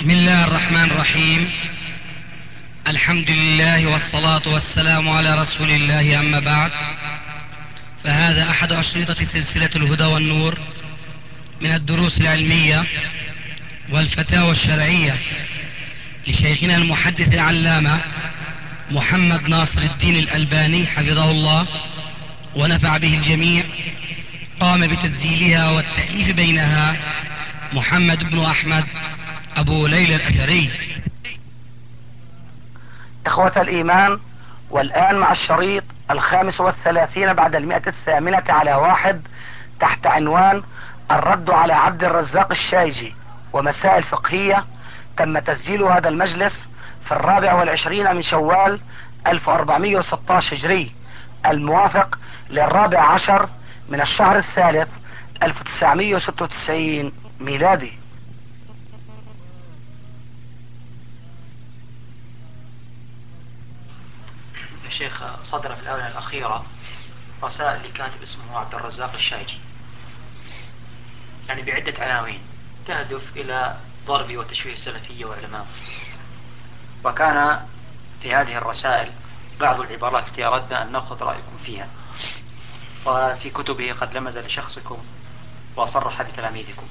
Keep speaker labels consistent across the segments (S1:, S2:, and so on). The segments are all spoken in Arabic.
S1: بسم الله الرحمن الرحيم. الحمد لله والصلاة والسلام على رسول الله، أما بعد، فهذا أحد أشرطة سلسلة الهدى والنور من الدروس العلمية والفتاوى الشرعية لشيخنا المحدث العلامة محمد ناصر الدين الألباني حفظه الله ونفع به الجميع. قام بتسجيلها والتأليف بينها محمد بن أحمد أبو ليلى الأثري.
S2: إخوة الإيمان، والآن مع الشريط 35 بعد 108 تحت عنوان الرد على عبد الرزاق الشايجي ومسائل فقهية. تم تسجيل هذا المجلس في 24 من شوال 1416 هجري، الموافق 14 من الشهر الثالث 1996 ميلادي.
S3: الشيخ صدر في الآونة الأخيرة رسائل لكاتب اسمه عبد الرزاق الشايجي، يعني بعدة عناوين تهدف إلى ضرب وتشويه السلفية وعلماء. وكان في هذه الرسائل بعض العبارات التي أردنا أن نأخذ رأيكم فيها، وفي كتبه قد لمز لشخصكم وصرح بتلاميذكم.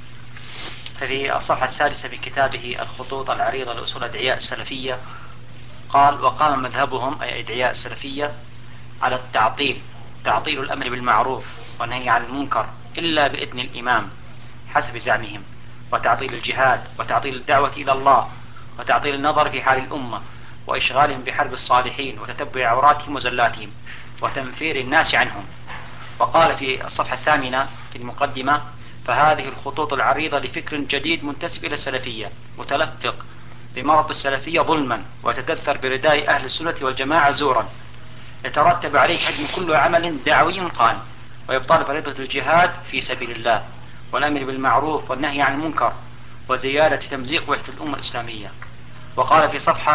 S3: ففي الصفحة السادسة من كتابه الخطوط العريضة لأصول أدعياء السلفية قال: وقام مذهبهم أي أدعياء السلفية على التعطيل، تعطيل الأمر بالمعروف والنهي عن المنكر إلا بإذن الإمام حسب زعمهم، وتعطيل الجهاد، وتعطيل الدعوة إلى الله، وتعطيل النظر في حال الأمة، وإشغالهم بحرب الصالحين وتتبع عوراتهم وزلاتهم وتنفير الناس عنهم. وقال في الصفحة الثامنة في المقدمة: فهذه الخطوط العريضة لفكر جديد منتسب إلى السلفية، متلفق بمرض السلفية ظلما، ويتدثر برداء أهل السنة والجماعة زورا، يترتب عليه هدم كل عمل دعوي قائم، ويبطل فريضة الجهاد في سبيل الله، والأمر بالمعروف والنهي عن المنكر، وزيادة تمزيق وحدة الأمة الإسلامية. وقال في صفحة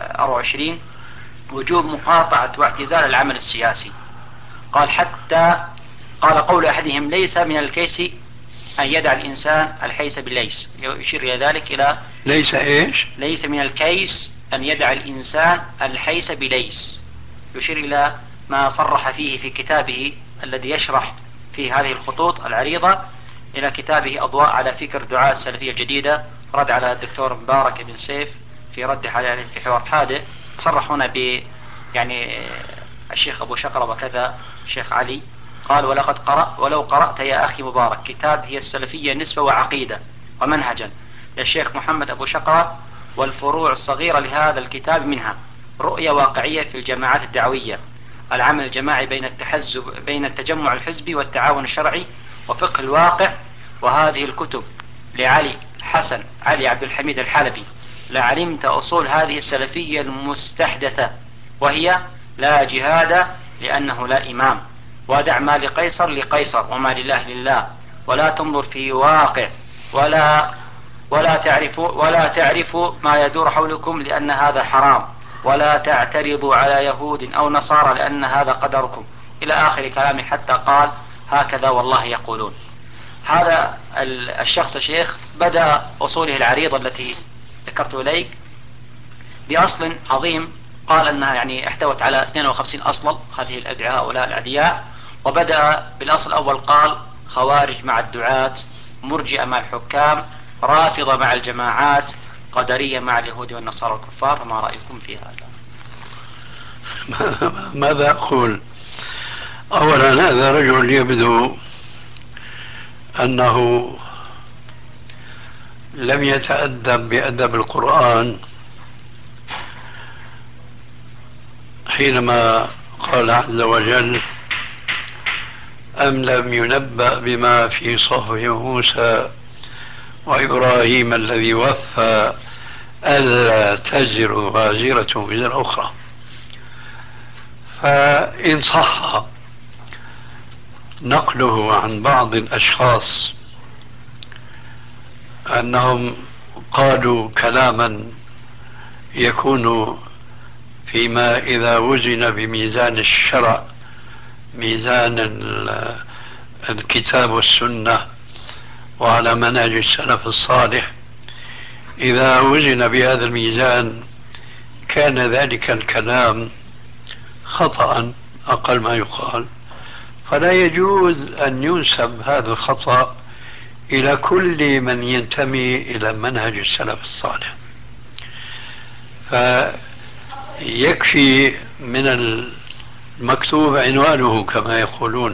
S3: 24: وجوب مقاطعة واعتزال العمل السياسي. قال: حتى قال قول أحدهم: ليس من الكيس أن يدع الإنسان الحيس بالليس، يشير إلى ذلك إلى
S4: ليس إيش؟
S3: ليس من الكيس أن يدع الإنسان الحيس بليس، يشير إلى ما صرح فيه في كتابه الذي يشرح في هذه الخطوط العريضة إلى كتابه أضواء على فكر دعاة السلفية الجديدة، رد على الدكتور مبارك بن سيف في رد عليه في حوار حادث. صرح هنا يعني الشيخ أبو شقرة وكذا الشيخ علي. قال: ولو قرأت يا أخي مبارك كتاب هي السلفية نسبة وعقيدة ومنهجا للشيخ محمد أبو شقرة، والفروع الصغيرة لهذا الكتاب منها رؤية واقعية في الجماعات الدعوية، العمل الجماعي بين التجمع الحزبي والتعاون الشرعي، وفقه الواقع. وهذه الكتب لعلي حسن علي عبد الحميد الحلبي لعلمت أصول هذه السلفية المستحدثة، وهي: لا جهاد لأنه لا إمام، ودع ما لقيصر لقيصر وما لله لله، ولا تنظر في واقع، ولا تعرفوا ما يدور حولكم لأن هذا حرام، ولا تعترضوا على يهود أو نصارى لأن هذا قدركم، إلى آخر كلامه، حتى قال: هكذا والله يقولون. هذا الشخص شيخ بدأ أصوله العريضة التي ذكرت إليك بأصل عظيم، قال أنها يعني احتوت على 52 أصلا هذه الأدعاء هؤلاء الأدعياء. وبدأ بالأصل الأول قال: خوارج مع الدعاة، مرجئة مع الحكام، رافضة مع الجماعات، قدرية مع اليهود والنصارى والكفار. فما رأيكم في هذا؟
S4: ماذا أقول؟ أولا، هذا رجل يبدو أنه لم يتأدب بأدب القرآن حينما قال عز وجل: أم لم ينبأ بما في صحف موسى وإبراهيم الذي وفى ألا تزر وازرة وزر أخرى. فإن صح نقله عن بعض الأشخاص أنهم قالوا كلاما يكون فيما إذا وزن بميزان الشرع، ميزان الكتاب والسنة وعلى منهج السلف الصالح، إذا وزن بهذا الميزان كان ذلك الكلام خطأ أقل ما يقال، فلا يجوز أن ينسب هذا الخطأ إلى كل من ينتمي إلى منهج السلف الصالح. فيكفي من المكتوب عنوانه كما يقولون.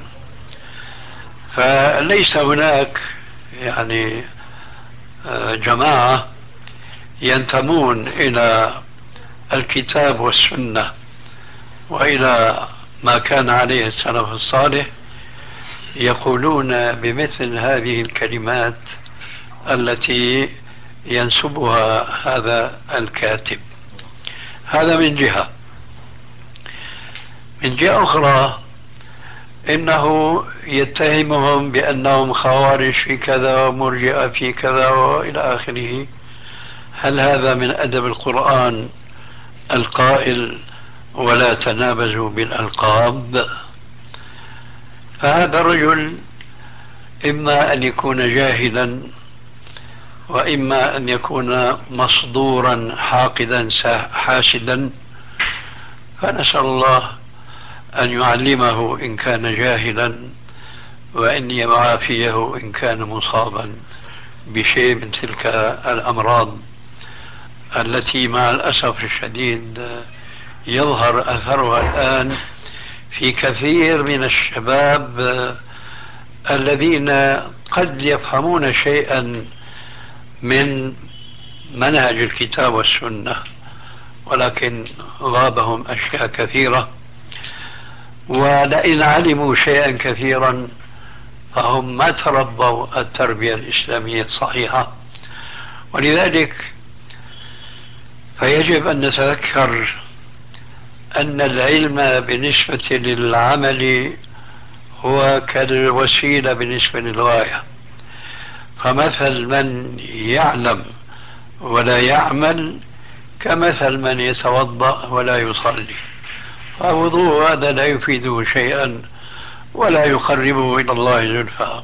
S4: فليس هناك يعني جماعة ينتمون إلى الكتاب والسنة وإلى ما كان عليه السلف الصالح يقولون بمثل هذه الكلمات التي ينسبها هذا الكاتب. هذا من جهة. من جهة أخرى إنه يتهمهم بأنهم خوارج في كذا ومرجئة في كذا وإلى آخره. هل هذا من أدب القرآن القائل ولا تنابزوا بالألقاب؟ فهذا الرجل إما أن يكون جاهلا وإما أن يكون مصدورا حاقدا حاسدا، فنسأل الله أن يعلمه إن كان جاهلا وأن يعافيه إن كان مصابا بشيء من تلك الأمراض التي مع الأسف الشديد يظهر أثرها الآن في كثير من الشباب الذين قد يفهمون شيئا من منهج الكتاب والسنة ولكن غابهم أشياء كثيرة، ولئن علموا شيئا كثيرا فهم ما تربوا التربية الإسلامية الصحيحة. ولذلك فيجب أن نتذكر أن العلم بالنسبة للعمل هو كالوسيلة بالنسبة للغاية. فمثل من يعلم ولا يعمل كمثل من يتوضأ ولا يصلي، فوضوء هذا لا يفيده شيئا ولا يقربه إلى الله زلفى.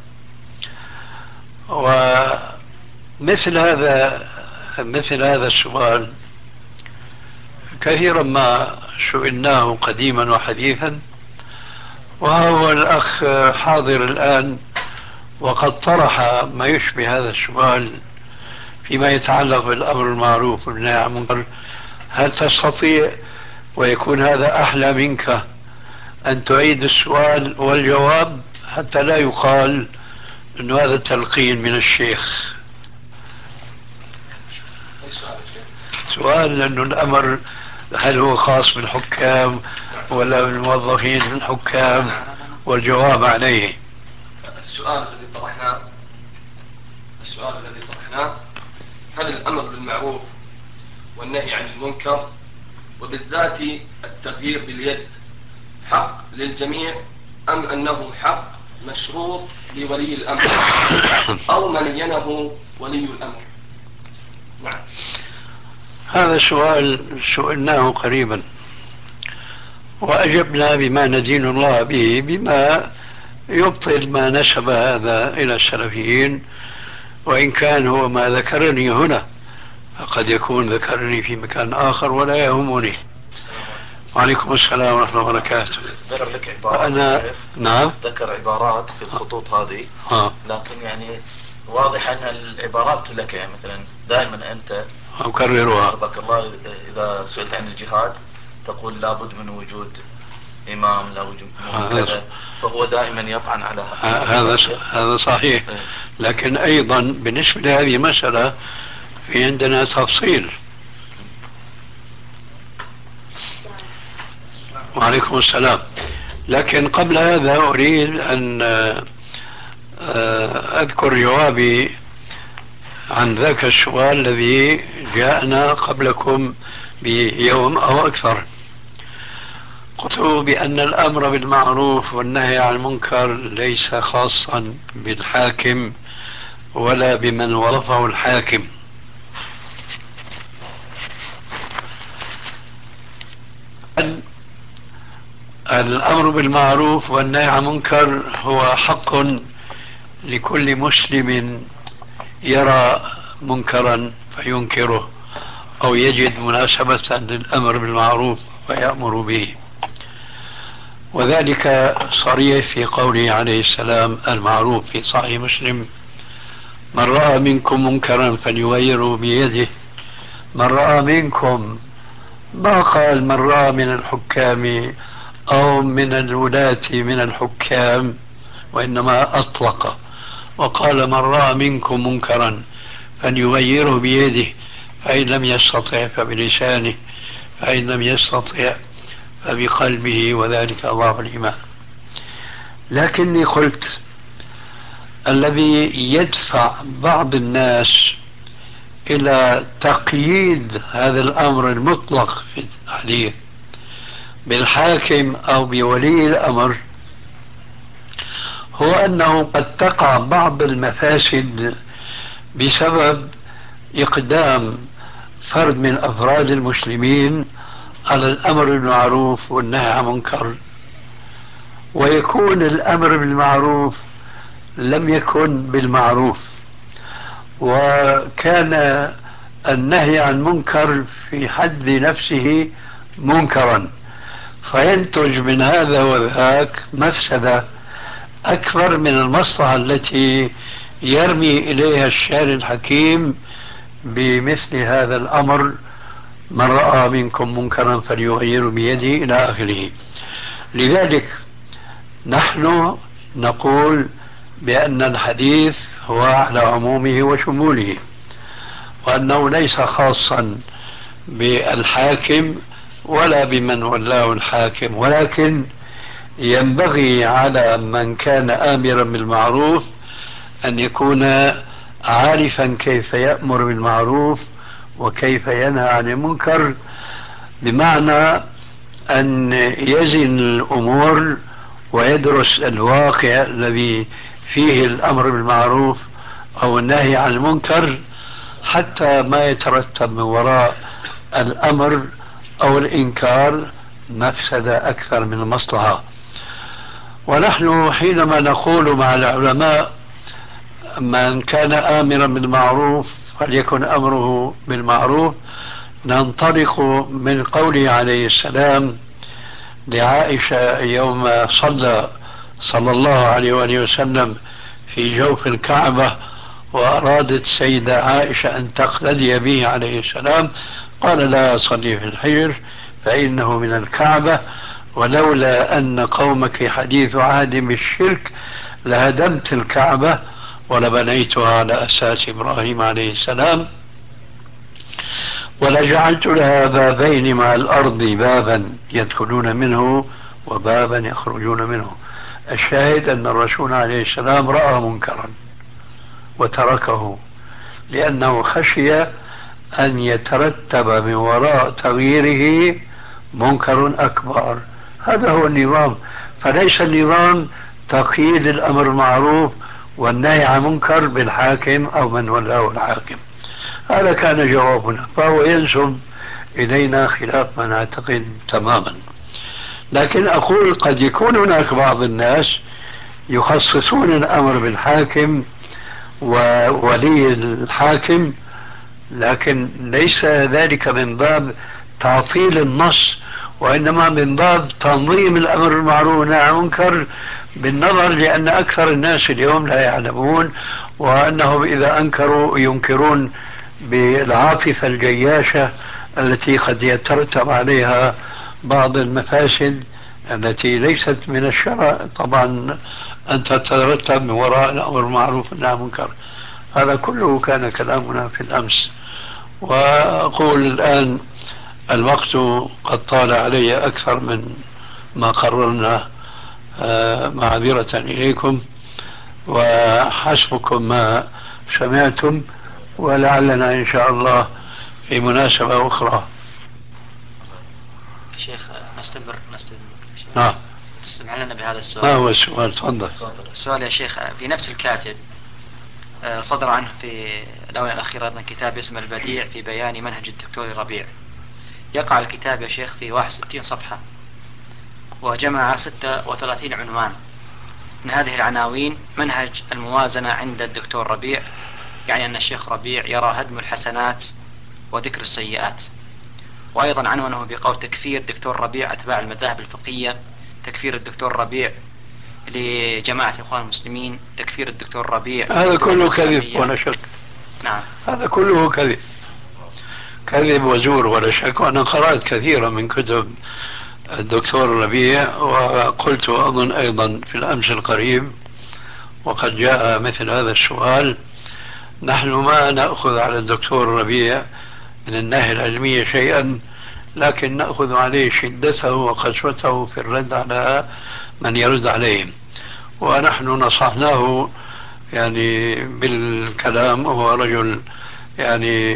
S4: ومثل هذا السؤال كثيرا ما سئلناه قديما وحديثا، وهو الأخ حاضر الآن وقد طرح ما يشبه هذا السؤال فيما يتعلق بالأمر المعروف والنهي عن المنكر. هل تستطيع ويكون هذا أحلى منك أن تعيد السؤال والجواب حتى لا يقال أن هذا التلقين من الشيخ؟ سؤال لأنه الأمر هل هو خاص بالحكام ولا بالموظفين الحكام، والجواب عليه.
S5: السؤال الذي طرحناه هل الأمر بالمعروف والنهي عن المنكر وبالذات التغيير باليد حق للجميع أم أنه حق مشروط لولي الأمر أو من ينه ولي الأمر؟ نعم.
S4: هذا السؤال سئلناه قريبا وأجبنا بما ندين الله به، بما يبطل ما نسب هذا إلى السلفيين، وإن كان هو ما ذكرني هنا فقد يكون ذكرني في مكان آخر ولا يهمني. وعليكم السلام ورحمة الله وبركاته.
S6: ذكر لك عبارات.
S4: أنا نعم
S6: ذكر عبارات في الخطوط هذه لكن يعني واضح أن العبارات لك، يعني مثلا دائما أنت
S4: أكررها
S6: رضاك الله إذا سئلت عن الجهاد تقول لابد من وجود إمام، لا وجود كذا، فهو دائما يطعن على
S4: هذا صحيح. لكن أيضا بالنسبة لهذه المسألة في عندنا تفصيل. وعليكم السلام. لكن قبل هذا أريد أن أذكر جوابي عن ذاك السؤال الذي جاءنا قبلكم بيوم أو أكثر. قلت بأن الأمر بالمعروف والنهي عن المنكر ليس خاصا بالحاكم ولا بمن وظفه الحاكم، الأمر بالمعروف والنهي عن المنكر هو حق لكل مسلم يرى منكرا فينكره أو يجد مناسبة للأمر بالمعروف ويأمر به. وذلك صريح في قوله عليه السلام المعروف في صحيح مسلم: من رأى منكم منكرا فليغيره بيده. من رأى منكم، ما قال من رأى من الحكام أو من الولاة من الحكام، وإنما أطلق وقال من رأى منكم منكرا فليغيره بيده، فإن لم يستطع فبلسانه، فإن لم يستطع فبقلبه، وذلك أضعف الإيمان. لكني قلت الذي يدفع بعض الناس إلى تقييد هذا الأمر المطلق في الحديث بالحاكم أو بولي الأمر هو أنه قد تقع بعض المفاسد بسبب إقدام فرد من أفراد المسلمين على الأمر بالمعروف والنهي عن المنكر، ويكون الأمر بالمعروف لم يكن بالمعروف، وكان النهي عن المنكر في حد نفسه منكرا، فينتج من هذا وذاك مفسدة أكبر من المصلحة التي يرمي إليها الشارع الحكيم بمثل هذا الأمر: من رأى منكم منكرا فليغيره بيده، إلى آخره. لذلك نحن نقول بأن الحديث هو على عمومه وشموله، وأنه ليس خاصا بالحاكم ولا بمن ولاه الحاكم، ولكن ينبغي على من كان آمرا بالمعروف أن يكون عارفا كيف يأمر بالمعروف وكيف ينهى عن المنكر، بمعنى أن يزن الأمور ويدرس الواقع الذي فيه الأمر بالمعروف أو النهي عن المنكر، حتى ما يترتب من وراء الأمر أو الإنكار مفسدة أكثر من المصلحة. ونحن حينما نقول مع العلماء من كان آمرا بالمعروف فليكن أمره بالمعروف، ننطلق من قوله عليه السلام لعائشة يوم صلى الله عليه وآله وسلم في جوف الكعبة، وأرادت سيدة عائشة أن تقتدي به عليه السلام، قال لا صلي في الحجر فإنه من الكعبة، ولولا أن قومك حديث عهد بالشرك لهدمت الكعبة ولبنيتها على أساس إبراهيم عليه السلام، ولجعلت لها بابين مع الأرض، بابا يدخلون منه وبابا يخرجون منه. الشاهد أن الرسول عليه السلام رأى منكرا وتركه لأنه خشي أن يترتب من وراء تغييره منكر أكبر. هذا هو النظام، فليس النظام تقييد الأمر المعروف والنهي عن منكر بالحاكم أو من ولاه الحاكم. هذا كان جوابنا، فهو ينسب إلينا خلاف ما نعتقد تماما. لكن أقول قد يكون هناك بعض الناس يخصصون الأمر بالحاكم وولي الحاكم، لكن ليس ذلك من باب تعطيل النص، وإنما من باب تنظيم الأمر بالمعروف والنهي عن المنكر، بالنظر لأن أكثر الناس اليوم لا يعلمون، وأنهم إذا أنكروا ينكرون بالعاطفة الجياشة التي قد يترتب عليها بعض المفاسد التي ليست من الشرع طبعا أن تترتب من وراء الأمر المعروف والنهي عن المنكر. هذا كله كان كلامنا في الأمس. وأقول الآن الوقت قد طال علي أكثر من ما قررنا، معذرة إليكم، وحسبكم ما سمعتم، ولعلنا إن شاء الله في مناسبة أخرى.
S3: شيخ نستمر.
S4: نعم.
S3: تسمع لنا بهذا السؤال.
S4: ما هو السؤال؟ تفضل.
S3: السؤال يا شيخ في نفس الكاتب صدر عنه في الآونة الأخيرة أيضا كتاب اسمه البديع في بيان منهج الدكتور ربيع. يقع الكتاب يا شيخ في 61 صفحة، وجمع 36 عنوان. من هذه العناوين منهج الموازنة عند الدكتور ربيع، يعني أن الشيخ ربيع يرى هدم الحسنات وذكر السيئات. وأيضا عنونه بقول تكفير دكتور ربيع أتباع المذاهب الفقهية، تكفير الدكتور ربيع لجماعة الإخوان المسلمين، تكفير الدكتور ربيع.
S4: هذا كله كذب ولا شك.
S3: نعم.
S4: هذا كله كذب، كذب وزور ولا شك. وأنا قرأت كثيرا من كتب الدكتور ربيع، وقلت أظن أيضا في الأمس القريب وقد جاء مثل هذا السؤال: نحن ما نأخذ على الدكتور ربيع من الناحية العلمية شيئا، لكن نأخذ عليه شدته وقسوته في الرد على من يرد عليهم. ونحن نصحناه يعني بالكلام، وهو رجل يعني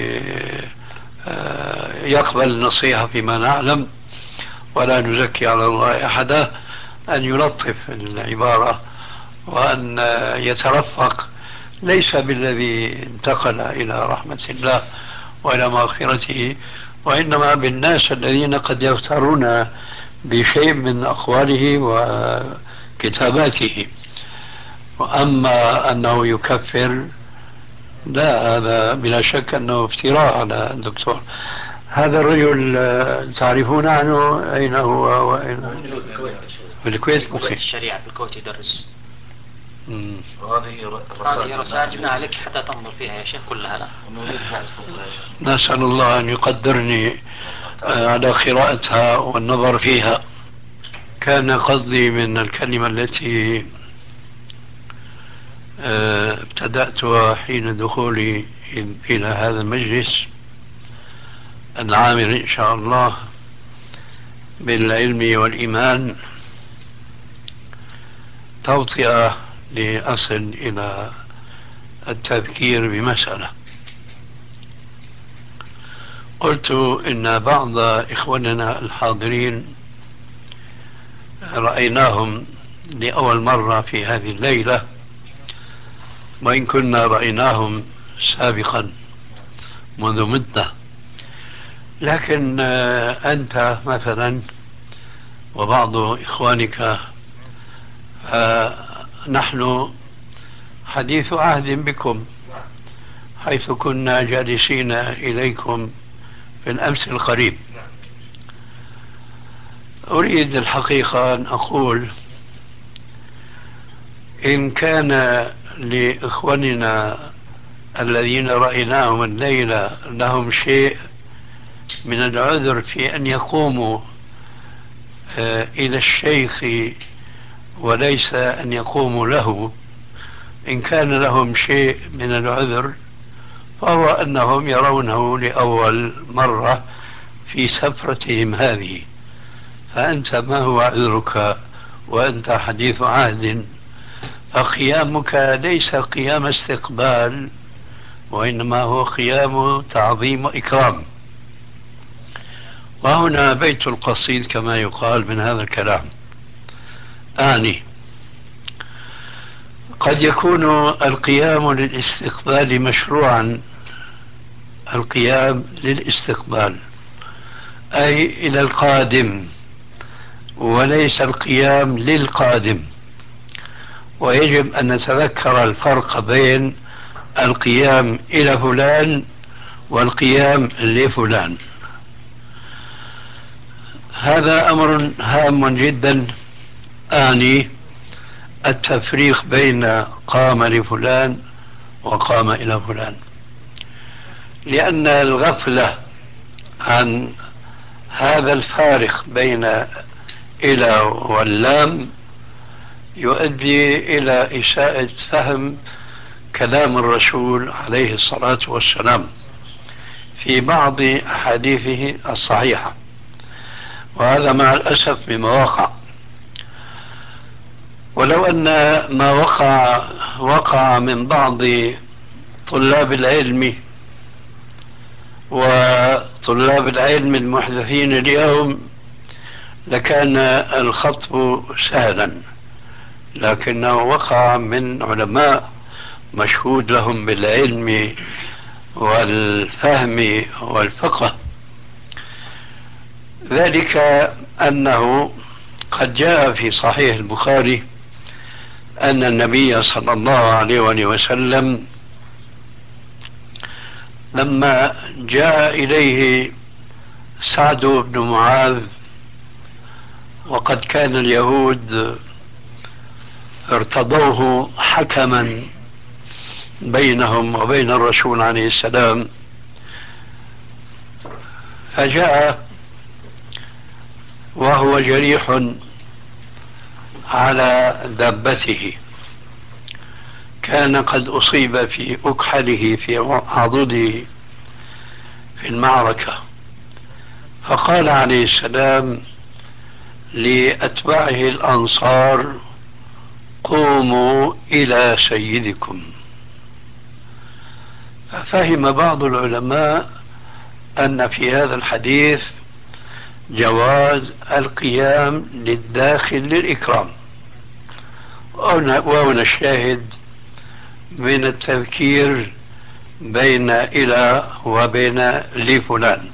S4: يقبل النصيحة فيما نعلم، ولا نزكي على الله أحدا، أن يلطف العبارة وأن يترفق، ليس بالذي انتقل إلى رحمة الله وإلى مغفرته، وإنما بالناس الذين قد يغترون بشيء من أقواله وكتاباته. وأما أنه يكفر، لا، هذا بلا شك أنه افتراء على الدكتور. هذا الرجل تعرفون عنه أين هو وأين؟ في الكويت.
S3: ممكن الشريعة في الكويت يدرس.
S6: وهذه
S3: رسائل جبناها لك حتى تنظر فيها يا شيخ كلها.
S4: نسأل الله أن يقدرني على قراءتها والنظر فيها. كان قصدي من الكلمة التي ابتدأتها حين دخولي إلى هذا المجلس العامر إن شاء الله بالعلم والإيمان، توطئة لأصل إلى التذكير بمسألة. قلت إن بعض إخواننا الحاضرين رأيناهم لأول مرة في هذه الليلة، وإن كنا رأيناهم سابقا منذ مدة، لكن أنت مثلا وبعض إخوانك نحن حديث عهد بكم، حيث كنا جالسين إليكم في الأمس القريب. أريد الحقيقة أن أقول إن كان لإخواننا الذين رأيناهم الليلة لهم شيء من العذر في أن يقوموا إلى الشيخ وليس أن يقوموا له، إن كان لهم شيء من العذر فهو أنهم يرونه لأول مرة في سفرتهم هذه. فأنت ما هو عذرك وأنت حديث عهد؟ فقيامك ليس قيام استقبال، وإنما هو قيام تعظيم وإكرام. وهنا بيت القصيد كما يقال من هذا الكلام. قد يكون القيام للاستقبال مشروعا، القيام للاستقبال أي إلى القادم، وليس القيام للقادم. ويجب أن نتذكر الفرق بين القيام إلى فلان والقيام لفلان. هذا أمر هام جدا، التفريق بين قام لفلان وقام إلى فلان، لأن الغفلة عن هذا الفارق بين إلى واللام يؤدي إلى إساءة فهم كلام الرسول عليه الصلاة والسلام في بعض أحاديثه الصحيحة، وهذا مع الأسف بما وقع. ولو أن ما وقع من بعض طلاب العلم وطلاب العلم المحدثين اليوم لكان الخطب سهلا، لكنه وقع من علماء مشهود لهم بالعلم والفهم والفقه. ذلك أنه قد جاء في صحيح البخاري أن النبي صلى الله عليه وسلم لما جاء إليه سعد بن معاذ وقد كان اليهود ارتضوه حكما بينهم وبين الرسول عليه السلام، فجاء وهو جريح على دابته، كان قد أصيب في أكحله في عضده في المعركة، فقال عليه السلام لأتباعه الأنصار: قوموا إلى سيدكم. ففهم بعض العلماء أن في هذا الحديث جواز القيام للداخل للإكرام، وهنا الشاهد من التذكير بين إلى وبين لفلان.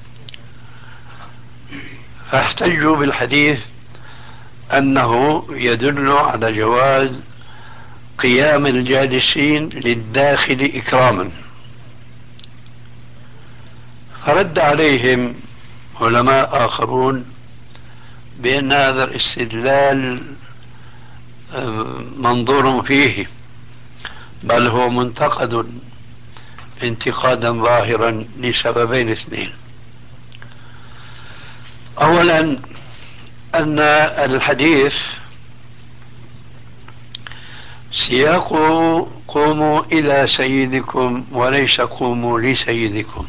S4: فاحتجوا بالحديث أنه يدل على جواز قيام الجالسين للداخل إكراما. فرد عليهم علماء آخرون بأن هذا الاستدلال منظور فيه، بل هو منتقد انتقادا ظاهرا لسببين اثنين. أولا أن الحديث سياقه قوموا إلى سيدكم وليس قوموا لسيدكم.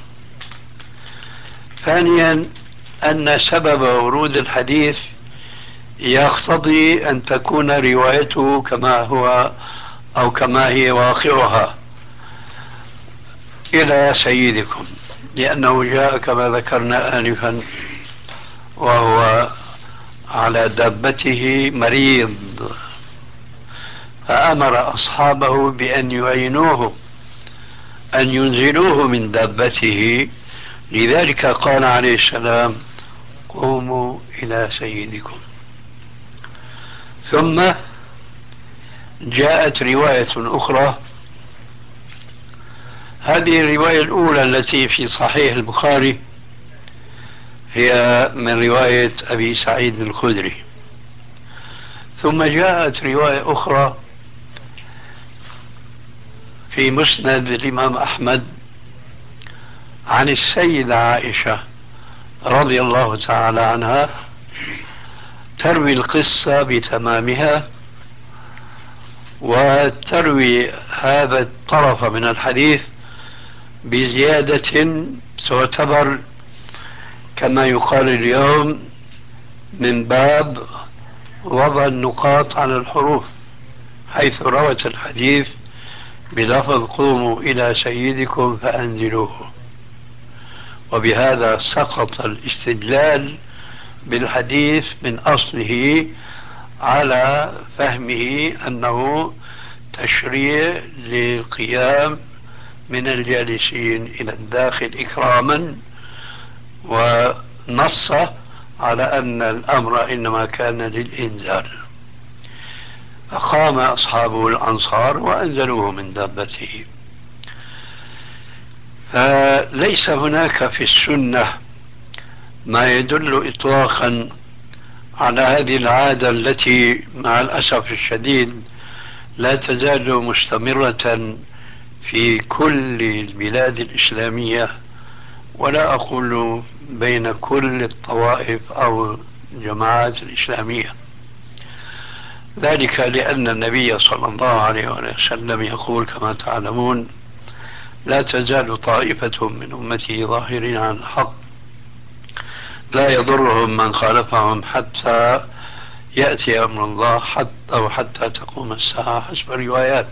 S4: ثانيا أن سبب ورود الحديث يقتضي أن تكون روايته كما هو أو كما هي واقعها إلى سيدكم، لأنه جاء كما ذكرنا آنفا وهو على دابته مريض، فأمر أصحابه بأن يعينوه أن ينزلوه من دابته، لذلك قال عليه السلام: قوموا إلى سيدكم. ثم جاءت رواية أخرى، هذه الرواية الأولى التي في صحيح البخاري هي من رواية أبي سعيد الخدري، ثم جاءت رواية أخرى في مسند الإمام أحمد عن السيدة عائشة رضي الله تعالى عنها، تروي القصة بتمامها وتروي هذا الطرف من الحديث بزيادة تعتبر كما يقال اليوم من باب وضع النقاط على الحروف، حيث روت الحديث بلفظ قوموا إلى سيدكم فأنزلوه، وبهذا سقط الاستدلال بالحديث من أصله على فهمه أنه تشريع للقيام من الجالسين إلى الداخل إكراما، ونص على أن الأمر إنما كان للإنزال، فقام أصحابه الأنصار وأنزلوه من دابته. فليس هناك في السنة ما يدل إطلاقا على هذه العادة التي مع الأسف الشديد لا تزال مستمرة في كل البلاد الإسلامية، ولا أقول بين كل الطوائف أو الجماعات الإسلامية، ذلك لأن النبي صلى الله عليه وسلم يقول كما تعلمون: لا تزال طائفة من أمتي ظاهرين على الحق لا يضرهم من خالفهم حتى يأتي أمر الله حتى تقوم الساعة، حسب الروايات.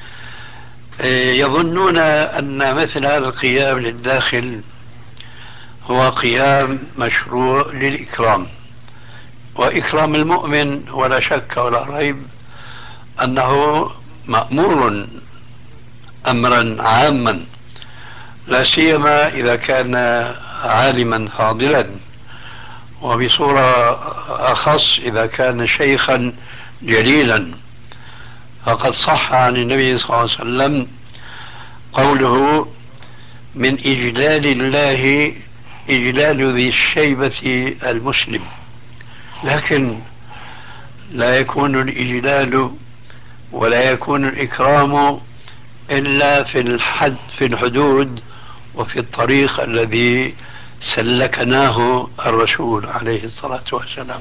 S4: يظنون أن مثل هذا القيام للداخل هو قيام مشروع للإكرام، وإكرام المؤمن ولا شك ولا ريب أنه مأمور أمرا عاما، لا سيما إذا كان عالما فاضلا، وبصورة أخص إذا كان شيخا جليلا. فقد صح عن النبي صلى الله عليه وسلم قوله: من إجلال الله إجلال ذي الشيبة المسلم، لكن لا يكون الإجلال ولا يكون الإكرام إلا في الحدود وفي الطريق الذي سلكناه الرسول عليه الصلاة والسلام.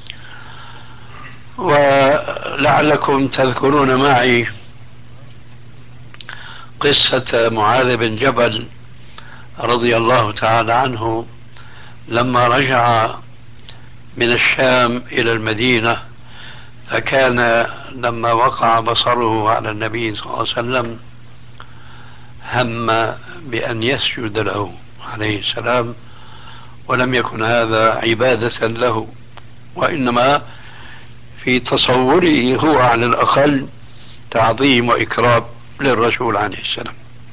S4: ولعلكم تذكرون معي قصة معاذ بن جبل رضي الله تعالى عنه لما رجع من الشام إلى المدينة، فكان لما وقع بصره على النبي صلى الله عليه وسلم هم بأن يسجد له عليه السلام، ولم يكن هذا عبادة له، وإنما في تصوره هو على الأقل تعظيم وإكرام للرسول عليه السلام،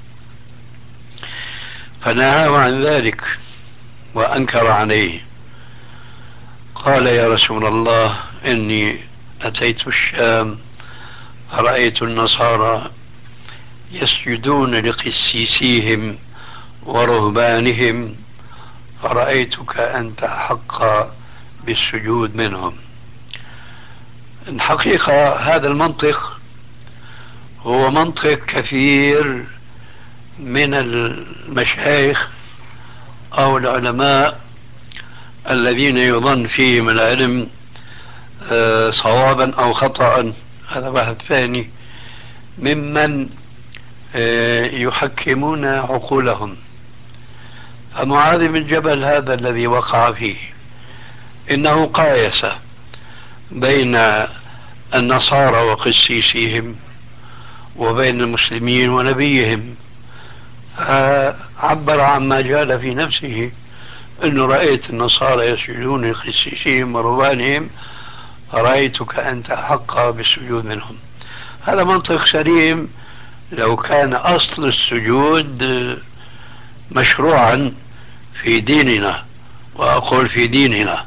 S4: فنهاه عن ذلك وأنكر عليه. قال: يا رسول الله، إني أتيت الشام فرأيت النصارى يسجدون لقسيسيهم ورهبانهم، فرأيتك أنت أحق بالسجود منهم. الحقيقة هذا المنطق هو منطق كثير من المشايخ أو العلماء الذين يظن فيهم العلم صوابا أو خطأ، هذا واحد ثاني، ممن يحكمون عقولهم. فمعاذ بن جبل هذا الذي وقع فيه إنه قايس بين النصارى وقسيسيهم وبين المسلمين ونبيهم، عبر عما جال في نفسه، انه رأيت النصارى يسجدون لقسيسيهم ورهبانهم فرأيتك أنت أحق بالسجود منهم. هذا منطق سليم لو كان أصل السجود مشروعا في ديننا، وأقول في ديننا،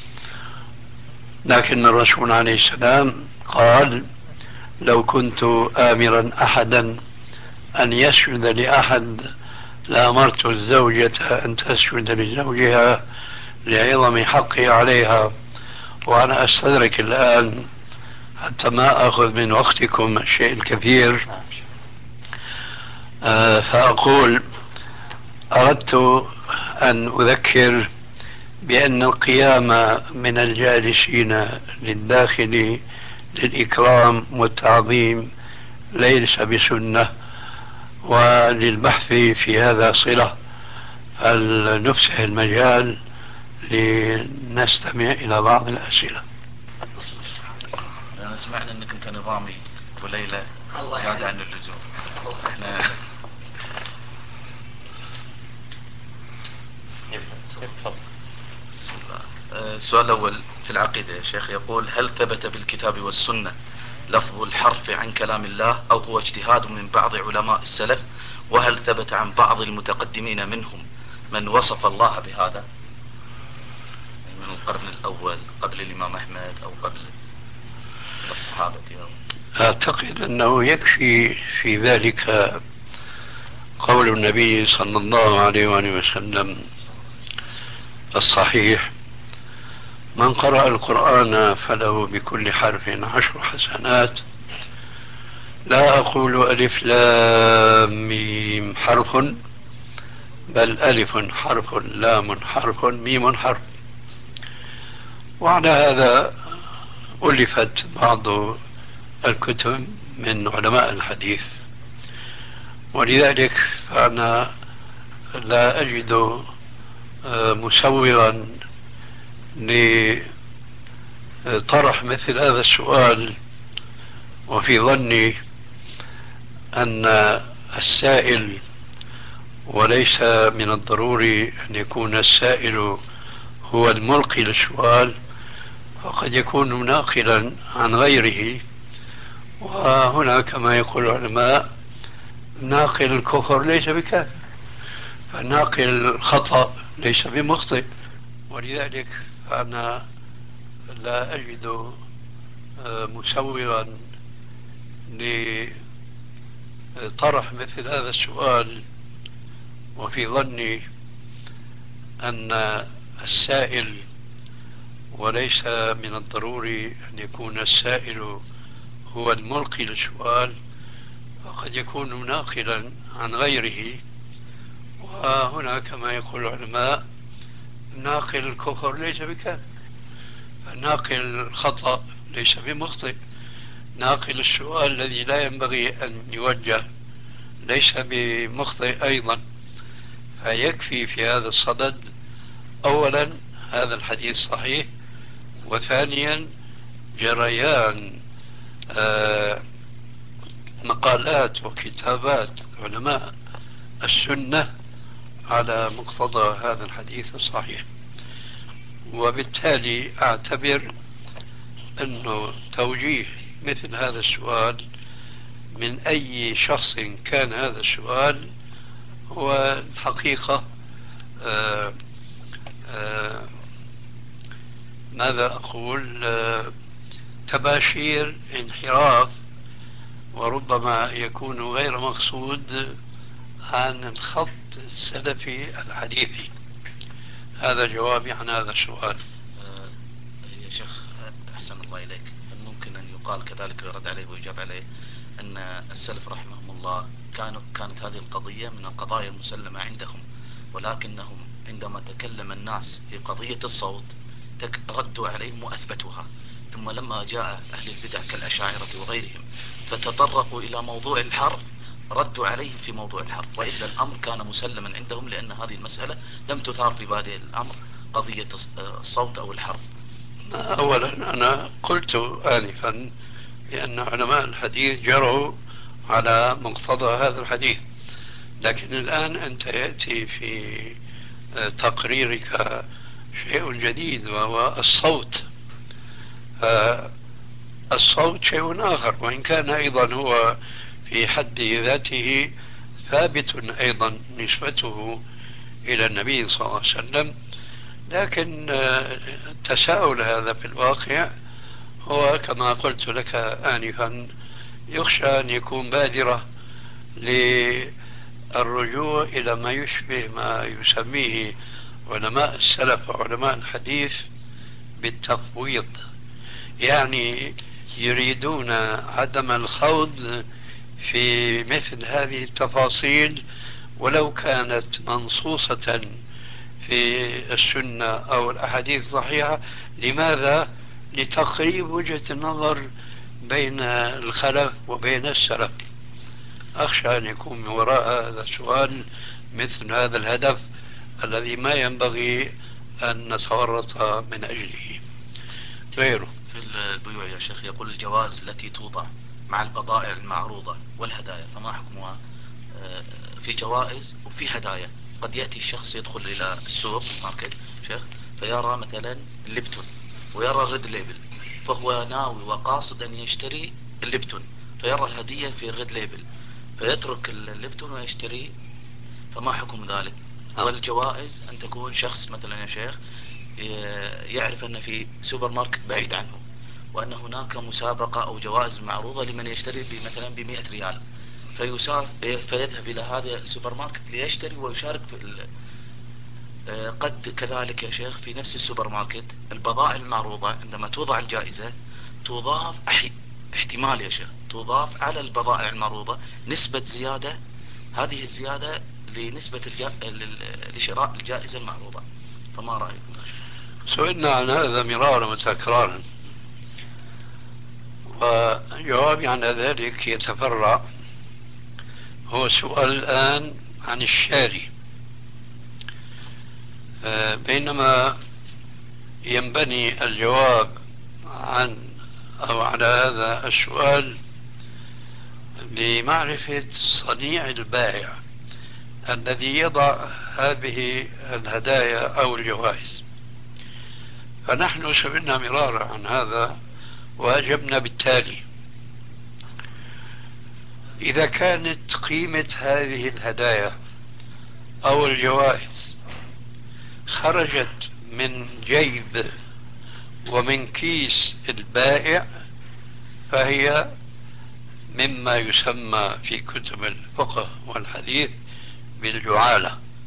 S4: لكن الرسول عليه السلام قال: لو كنت آمرا أحدا أن يسجد لأحد لأمرت الزوجة أن تسجد لزوجها لعظم حقه عليها. وأنا أستدرك الآن حتى ما أخذ من وقتكم الشيء الكثير، فأقول: أردت أن أذكر بأن القيام من الجالسين للداخل للإكرام والتعظيم ليس بسنة، وللبحث في هذا صلة، فلنفسح المجال لنستمع إلى بعض الأسئلة.
S6: أنا سمعنا أنك أنت نظامي وليلة زيادة عن اللزوم. بسم الله. السؤال الأول في العقيدة يا شيخ، يقول: هل ثبت بالكتاب والسنة لفظ الحرف عن كلام الله أو هو اجتهاد من بعض علماء السلف؟ وهل ثبت عن بعض المتقدمين منهم من وصف الله بهذا من القرن الأول قبل الإمام أحمد أو قبل الصحابة؟
S4: أعتقد أنه يكفي في ذلك قول النبي صلى الله عليه وآله وسلم الصحيح: من قرأ القرآن فله بكل حرف 10 حسنات. لا أقول ألف لام ميم حرف، بل ألف حرف، لام حرف، ميم حرف. وعلى هذا ألفت بعض الكتب من علماء الحديث، ولذلك فأنا لا أجد مسوغا لطرح مثل هذا السؤال، وفي ظني أن السائل، وليس من الضروري أن يكون السائل هو الملقي للسؤال، فقد يكون مناقلا عن غيره، وهنا كما يقول العلماء: ناقل الكفر ليس بكافر، فناقل الخطأ ليس بمخطئ. ولذلك فأنا لا أجد مسوغا لطرح مثل هذا السؤال، وفي ظني أن السائل، وليس من الضروري أن يكون السائل هو الملقي للسؤال، فقد يكون ناقلا عن غيره. وهنا كما يقول العلماء ناقل الكفر ليس بكافر، فناقل الخطأ ليس بمخطئ، ناقل السؤال الذي لا ينبغي أن يوجه ليس بمخطئ أيضا. فيكفي في هذا الصدد أولا هذا الحديث صحيح، وثانيا جريان مقالات وكتابات علماء السنة على مقتضى هذا الحديث الصحيح. وبالتالي أعتبر أنه توجيه مثل هذا السؤال من أي شخص كان هذا السؤال هو الحقيقة ماذا أقول تباشير انحراف، وربما يكون غير مقصود عن الخط السلفي الحديثي. هذا جوابي عن هذا السؤال.
S6: يا شيخ أحسن الله إليك، ممكن أن يقال كذلك ويرد عليه ويجاب عليه أن السلف رحمهم الله كانت هذه القضية من القضايا المسلمة عندهم، ولكنهم عندما تكلم الناس في قضية الصوت ردوا عليهم وأثبتوها، ثم لما جاء أهل البدع كالأشاعرة وغيرهم فتطرقوا إلى موضوع الحرف ردوا عليهم في موضوع الحرف، وإلا الأمر كان مسلما عندهم، لأن هذه المسألة لم تثار في بادئ الأمر قضية الصوت أو الحرف.
S4: أولا أنا قلت آنفا بأن علماء الحديث جروا على مقتضى هذا الحديث، لكن الآن أنت يأتي في تقريرك شيء جديد وهو الصوت. الصوت شيء آخر، وإن كان أيضا هو في حد ذاته ثابت أيضا نسبته إلى النبي صلى الله عليه وسلم، لكن التساؤل هذا في الواقع هو كما قلت لك آنفا يخشى أن يكون بادرة للرجوع إلى ما يشبه ما يسميه علماء السلف وعلماء الحديث بالتفويض، يعني يريدون عدم الخوض في مثل هذه التفاصيل ولو كانت منصوصة في السنة أو الأحاديث الصحيحة. لماذا؟ لتقريب وجهة النظر بين الخلف وبين السلف. أخشى أن يكون من وراء هذا السؤال مثل هذا الهدف الذي ما ينبغي أن نتورط من أجله. غيره
S6: في البيوع يا شيخ يقول الجواز التي توضع مع البضائع المعروضة والهدايا، فما حكمها؟ في جوائز وفي هدايا. قد يأتي الشخص يدخل إلى السوق ماركت شيخ فيرى مثلا الليبتون ويرى الريد ليبل، فهو ناوي وقاصد أن يشتري الليبتون، فيرى الهدية في الريد ليبل فيترك الليبتون ويشتري، فما حكم ذلك؟ والجوائز أن تكون شخص مثلا يا شيخ يعرف أن في سوبر ماركت بعيد عنه وأن هناك مسابقة أو جوائز معروضة لمن يشتري مثلا ب100 ريال، فيذهب إلى هذا السوبر ماركت ليشتري ويشارك في قد كذلك يا شيخ في نفس السوبر ماركت البضائع المعروضة عندما توضع الجائزة تضاف احتمال يا شيخ تضاف على البضائع المعروضة نسبة زيادة، هذه الزيادة لنسبة لشراء الجائزة المعروضة، فما رأيكم؟
S4: سئلنا عن هذا مرارا وتكرارا، وجوابي عن ذلك يتفرع. هو سؤال الآن عن الشاري، بينما ينبني الجواب عن أو على هذا السؤال لمعرفة صنيع البائع الذي يضع هذه الهدايا أو الجوائز. فنحن سئلنا مرارا عن هذا وأجبنا بالتالي: إذا كانت قيمة هذه الهدايا أو الجوائز خرجت من جيب ومن كيس البائع فهي مما يسمى في كتب الفقه والحديث بالجعالة،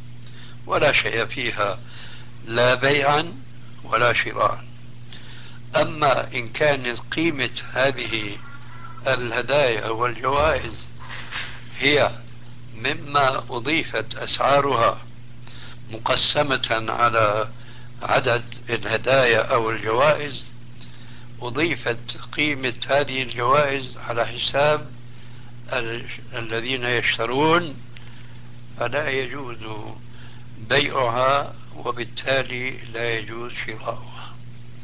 S4: ولا شيء فيها لا بيعا ولا شراء. أما إن كانت قيمة هذه الهدايا والجوائز هي مما أضيفت أسعارها مقسمة على عدد الهدايا أو الجوائز، أضيفت قيمة هذه الجوائز على حساب الذين يشترون، فلا يجوز بيعها وبالتالي لا يجوز شراؤها.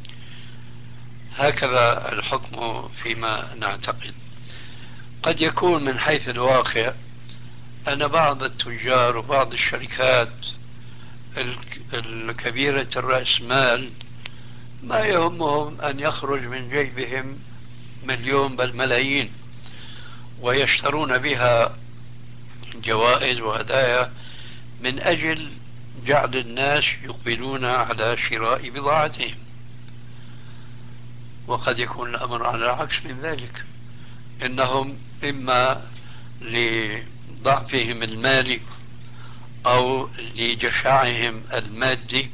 S4: هكذا الحكم فيما نعتقد. قد يكون من حيث الواقع أن بعض التجار وبعض الشركات الكبيرة الرأس مال ما يهمهم أن يخرج من جيبهم مليون بل ملايين، ويشترون بها جوائز وهدايا من أجل جعل الناس يقبلون على شراء بضاعتهم. وقد يكون الأمر على العكس من ذلك، إنهم إما لضعفهم المالي أو لجشعهم المادي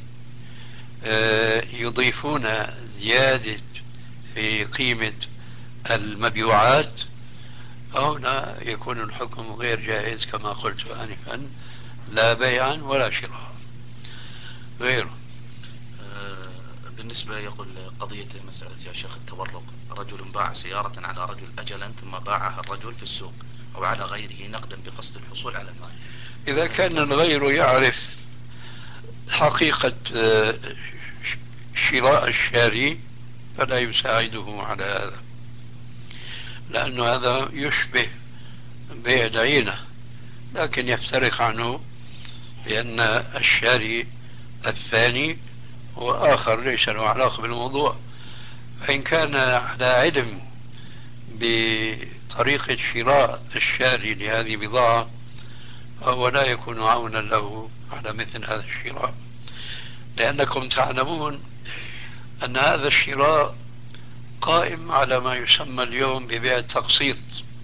S4: يضيفون زيادة في قيمة المبيوعات، هنا يكون الحكم غير جائز كما قلت آنفا، لا بيعا ولا شراء غيره.
S6: بالنسبة يقول قضية مسألة يا شيخ التورق، رجل باع سيارة على رجل أجلا ثم باعها الرجل في السوق أو على غيره نقدا بقصد الحصول على المال.
S4: إذا كان الغير يعرف حقيقة شراء الشاري فلا يساعده على هذا، لأن هذا يشبه بيع العينة، لكن يفترق عنه بأن الشاري الثاني هو آخر ليس له علاقة بالموضوع. فإن كان على علم بطريقة شراء الشاري لهذه البضاعة فهو لا يكون عونا له على مثل هذا الشراء، لأنكم تعلمون أن هذا الشراء قائم على ما يسمى اليوم ببيع التقسيط،